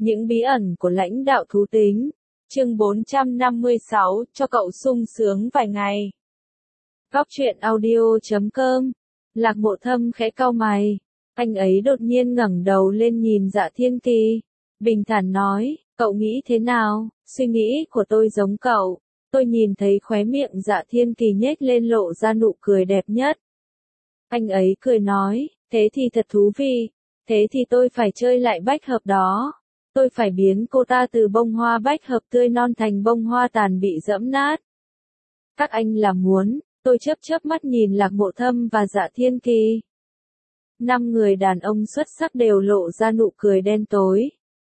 Những bí ẩn của lãnh đạo thú tính. Chương 456, cho cậu sung sướng vài ngày. Góc truyện audio.com. Lạc Mộ Thâm khẽ cau mày. Anh ấy đột nhiên ngẩng đầu lên nhìn Dạ Thiên Kỳ. Bình thản nói, cậu nghĩ thế nào? Suy nghĩ của tôi giống cậu. Tôi nhìn thấy khóe miệng Dạ Thiên Kỳ nhếch lên lộ ra nụ cười đẹp nhất. Anh ấy cười nói, thế thì thật thú vị. Thế thì tôi phải chơi lại bách hợp đó. Tôi phải biến cô ta từ bông hoa bách hợp tươi non thành bông hoa tàn bị giẫm nát. Các anh là muốn, tôi chớp mắt nhìn Lạc Mộ Thâm và Dạ Thiên Kỳ. 5 người đàn ông xuất sắc đều lộ ra nụ cười đen tối.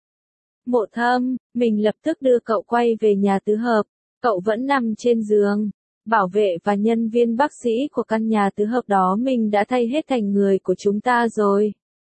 Mộ Thâm, mình lập tức đưa cậu quay về nhà tứ hợp. Cậu vẫn nằm trên giường. Bảo vệ và nhân viên bác sĩ của căn nhà tứ hợp đó mình đã thay hết thành người của chúng ta rồi.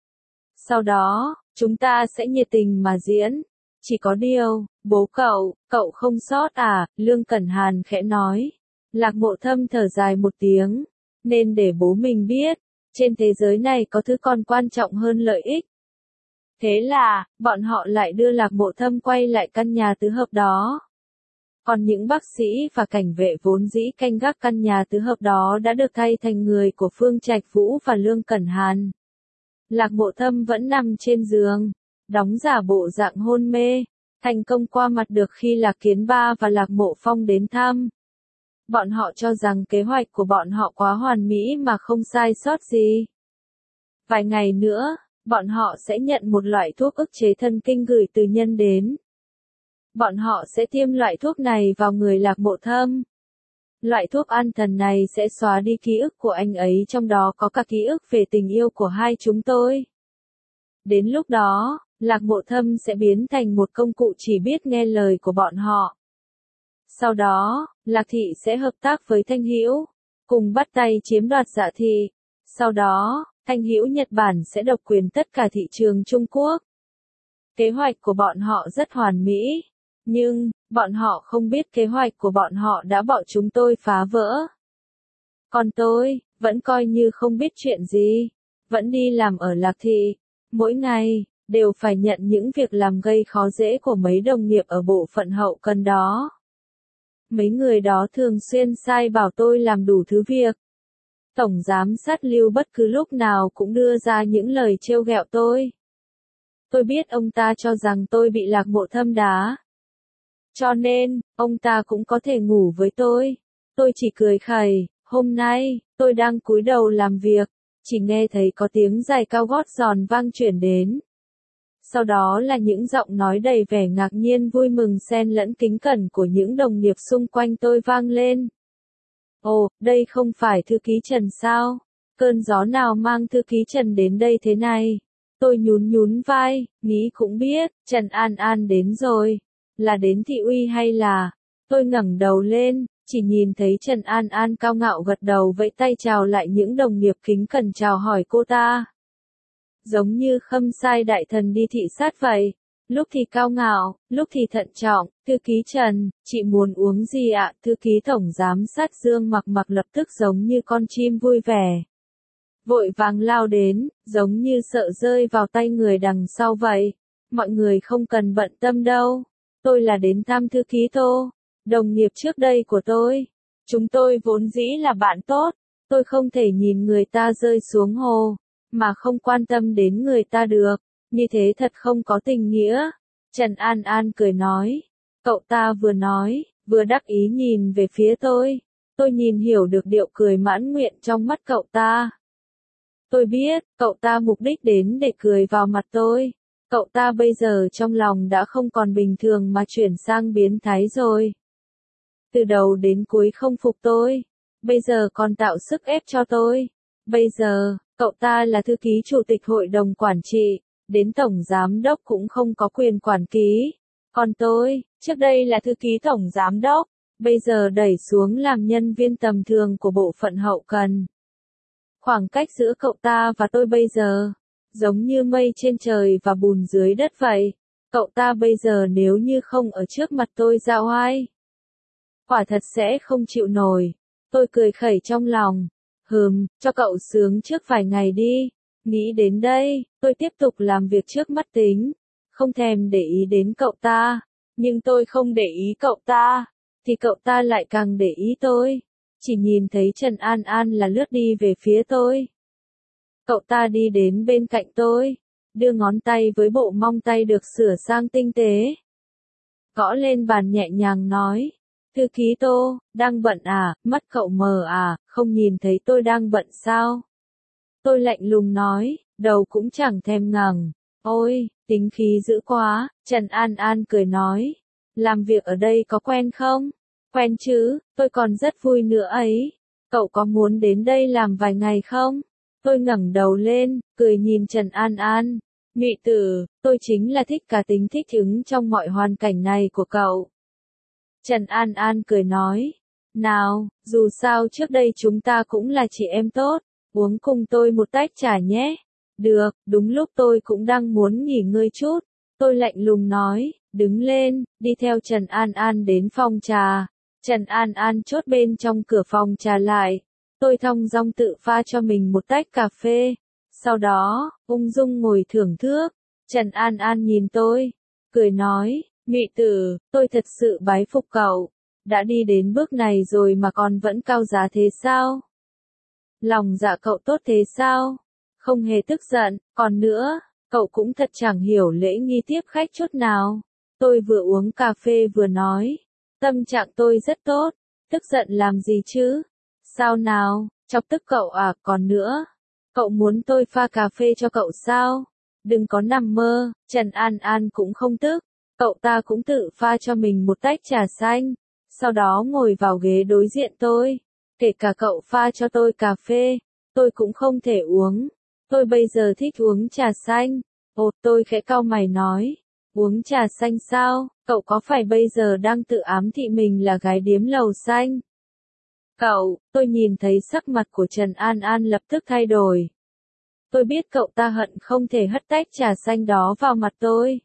Sau đó, chúng ta sẽ nhiệt tình mà diễn. Chỉ có điều, bố cậu không sót à? Lương Cẩn Hàn khẽ nói. Lạc Mộ Thâm thở dài một tiếng. Nên để bố mình biết, trên thế giới này có thứ còn quan trọng hơn lợi ích. Thế là, bọn họ lại đưa Lạc Mộ Thâm quay lại căn nhà tứ hợp đó. Còn những bác sĩ và cảnh vệ vốn dĩ canh gác căn nhà tứ hợp đó đã được thay thành người của Phương Trạch Vũ và Lương Cẩn Hàn. Lạc Mộ Thâm vẫn nằm trên giường, đóng giả bộ dạng hôn mê, thành công qua mặt được khi Lạc Kiến Ba và Lạc Mộ Phong đến thăm. Bọn họ cho rằng kế hoạch của bọn họ quá hoàn mỹ mà không sai sót gì. Vài ngày nữa, bọn họ sẽ nhận một loại thuốc ức chế thần kinh gửi từ nhân đến. Bọn họ sẽ tiêm loại thuốc này vào người Lạc Mộ Thâm. Loại thuốc an thần này sẽ xóa đi ký ức của anh ấy, trong đó có cả ký ức về tình yêu của hai chúng tôi. Đến lúc đó, Lạc Mộ Thâm sẽ biến thành một công cụ chỉ biết nghe lời của bọn họ. Sau đó, Lạc Thị sẽ hợp tác với Thanh Hữu, cùng bắt tay chiếm đoạt Dạ Thị. Sau đó, Thanh Hữu Nhật Bản sẽ độc quyền tất cả thị trường Trung Quốc. Kế hoạch của bọn họ rất hoàn mỹ. Nhưng, bọn họ không biết kế hoạch của bọn họ đã bỏ chúng tôi phá vỡ. Còn tôi, vẫn coi như không biết chuyện gì. Vẫn đi làm ở Lạc Thị. Mỗi ngày, đều phải nhận những việc làm gây khó dễ của mấy đồng nghiệp ở bộ phận hậu cần đó. Mấy người đó thường xuyên sai bảo tôi làm đủ thứ việc. Tổng giám sát Lưu bất cứ lúc nào cũng đưa ra những lời trêu ghẹo tôi. Tôi biết ông ta cho rằng tôi bị Lạc Mộ Thâm đá. Cho nên, ông ta cũng có thể ngủ với tôi. Tôi chỉ cười khẩy. Hôm nay, tôi đang cúi đầu làm việc, chỉ nghe thấy có tiếng giày cao gót giòn vang chuyển đến. Sau đó là những giọng nói đầy vẻ ngạc nhiên vui mừng xen lẫn kính cẩn của những đồng nghiệp xung quanh tôi vang lên. Ồ, đây không phải thư ký Trần sao? Cơn gió nào mang thư ký Trần đến đây thế này? Tôi nhún vai, nghĩ cũng biết, Trần An An đến rồi. Là đến thị uy hay là... Tôi ngẩng đầu lên, chỉ nhìn thấy Trần An An cao ngạo gật đầu vẫy tay chào lại những đồng nghiệp kính cẩn chào hỏi cô ta. Giống như Khâm Sai đại thần đi thị sát vậy. Lúc thì cao ngạo, lúc thì thận trọng. Thư ký Trần, chị muốn uống gì ạ? Thư ký tổng giám sát Dương Mặc lập tức giống như con chim vui vẻ. Vội vàng lao đến, giống như sợ rơi vào tay người đằng sau vậy. Mọi người không cần bận tâm đâu. Tôi là đến thăm thư ký Tô, đồng nghiệp trước đây của tôi. Chúng tôi vốn dĩ là bạn tốt. Tôi không thể nhìn người ta rơi xuống hồ, mà không quan tâm đến người ta được. Như thế thật không có tình nghĩa. Trần An An cười nói. Cậu ta vừa nói, vừa đắc ý nhìn về phía tôi. Tôi nhìn hiểu được điệu cười mãn nguyện trong mắt cậu ta. Tôi biết, cậu ta mục đích đến để cười vào mặt tôi. Cậu ta bây giờ trong lòng đã không còn bình thường mà chuyển sang biến thái rồi. Từ đầu đến cuối không phục tôi. Bây giờ còn tạo sức ép cho tôi. Bây giờ, cậu ta là thư ký chủ tịch hội đồng quản trị. Đến tổng giám đốc cũng không có quyền quản ký. Còn tôi, trước đây là thư ký tổng giám đốc. Bây giờ đẩy xuống làm nhân viên tầm thường của bộ phận hậu cần. Khoảng cách giữa cậu ta và tôi bây giờ, giống như mây trên trời và bùn dưới đất vậy. Cậu ta bây giờ nếu như không ở trước mặt tôi ra oai, quả thật sẽ không chịu nổi. Tôi cười khẩy trong lòng. Cho cậu sướng trước vài ngày đi. Nghĩ đến đây, tôi tiếp tục làm việc trước mắt tính. không thèm để ý đến cậu ta. Nhưng tôi không để ý cậu ta, thì cậu ta lại càng để ý tôi. Chỉ nhìn thấy Trần An An là lướt đi về phía tôi. Cậu ta đi đến bên cạnh tôi, đưa ngón tay với bộ móng tay được sửa sang tinh tế. Gõ lên bàn nhẹ nhàng nói, thư ký Tô, đang bận à, mắt cậu mờ à, không nhìn thấy tôi đang bận sao? Tôi lạnh lùng nói, đầu cũng chẳng thèm ngẩng. Ôi, tính khí dữ quá, Trần An An cười nói, làm việc ở đây có quen không? Quen chứ, tôi còn rất vui nữa ấy. Cậu có muốn đến đây làm vài ngày không? Tôi ngẩng đầu lên, cười nhìn Trần An An. Nhụy tử, tôi chính là thích cá tính thích ứng trong mọi hoàn cảnh này của cậu. Trần An An cười nói, nào, dù sao trước đây chúng ta cũng là chị em tốt, uống cùng tôi một tách trà nhé. Được, đúng lúc tôi cũng đang muốn nghỉ ngơi chút. Tôi lạnh lùng nói, đứng lên, đi theo Trần An An đến phòng trà. Trần An An chốt bên trong cửa phòng trà lại. Tôi thong dong tự pha cho mình một tách cà phê. Sau đó, ung dung ngồi thưởng thức. Trần An An nhìn tôi, cười nói, Nhụy tử, tôi thật sự bái phục cậu. Đã đi đến bước này rồi mà còn vẫn cao giá thế sao? Lòng dạ cậu tốt thế sao? Không hề tức giận, còn nữa, cậu cũng thật chẳng hiểu lễ nghi tiếp khách chút nào. Tôi vừa uống cà phê vừa nói, tâm trạng tôi rất tốt, tức giận làm gì chứ? Sao nào, chọc tức cậu à, còn nữa, cậu muốn tôi pha cà phê cho cậu sao? Đừng có nằm mơ, Trần An An cũng không tức, cậu ta cũng tự pha cho mình một tách trà xanh, sau đó ngồi vào ghế đối diện tôi. Kể cả cậu pha cho tôi cà phê, tôi cũng không thể uống. Tôi bây giờ thích uống trà xanh. Ồ, tôi khẽ cau mày nói. Uống trà xanh sao? Cậu có phải bây giờ đang tự ám thị mình là gái điếm lầu xanh? Cậu, tôi nhìn thấy sắc mặt của Trần An An lập tức thay đổi. Tôi biết cậu ta hận không thể hất tách trà xanh đó vào mặt tôi.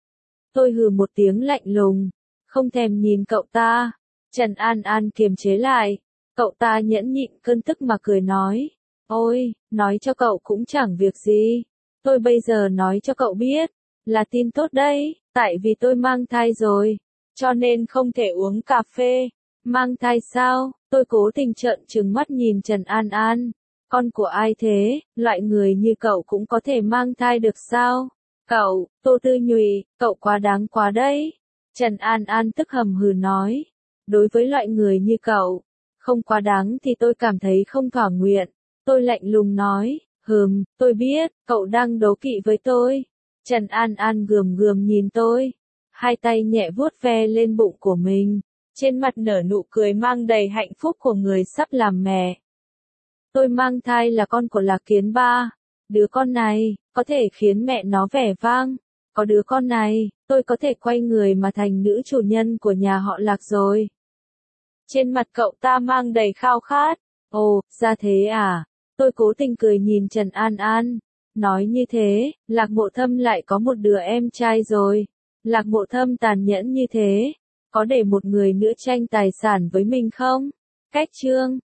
Tôi hừ một tiếng lạnh lùng, không thèm nhìn cậu ta. Trần An An kiềm chế lại. Cậu ta nhẫn nhịn cơn tức mà cười nói. Ôi, nói cho cậu cũng chẳng việc gì. Tôi bây giờ nói cho cậu biết, là tin tốt đấy, tại vì tôi mang thai rồi, cho nên không thể uống cà phê. Mang thai sao? Tôi cố tình trợn trừng mắt nhìn Trần An An. Con của ai thế? Loại người như cậu cũng có thể mang thai được sao? Cậu, Tô Tư Nhụy, cậu quá đáng quá đấy. Trần An An tức hầm hừ nói. Đối với loại người như cậu, không quá đáng thì tôi cảm thấy không thỏa nguyện. Tôi lạnh lùng nói, tôi biết, cậu đang đố kỵ với tôi. Trần An An gườm gườm nhìn tôi, hai tay nhẹ vuốt ve lên bụng của mình, trên mặt nở nụ cười mang đầy hạnh phúc của người sắp làm mẹ. Tôi mang thai là con của Lạc Kiến Ba. Đứa con này, có thể khiến mẹ nó vẻ vang. Có đứa con này, tôi có thể quay người mà thành nữ chủ nhân của nhà họ Lạc rồi. Trên mặt cậu ta mang đầy khao khát. Ồ, ra thế à? Tôi cố tình cười nhìn Trần An An. Nói như thế, Lạc Mộ Thâm lại có một đứa em trai rồi. Lạc Mộ Thâm tàn nhẫn như thế, có để một người nữa tranh tài sản với mình không? Cách chương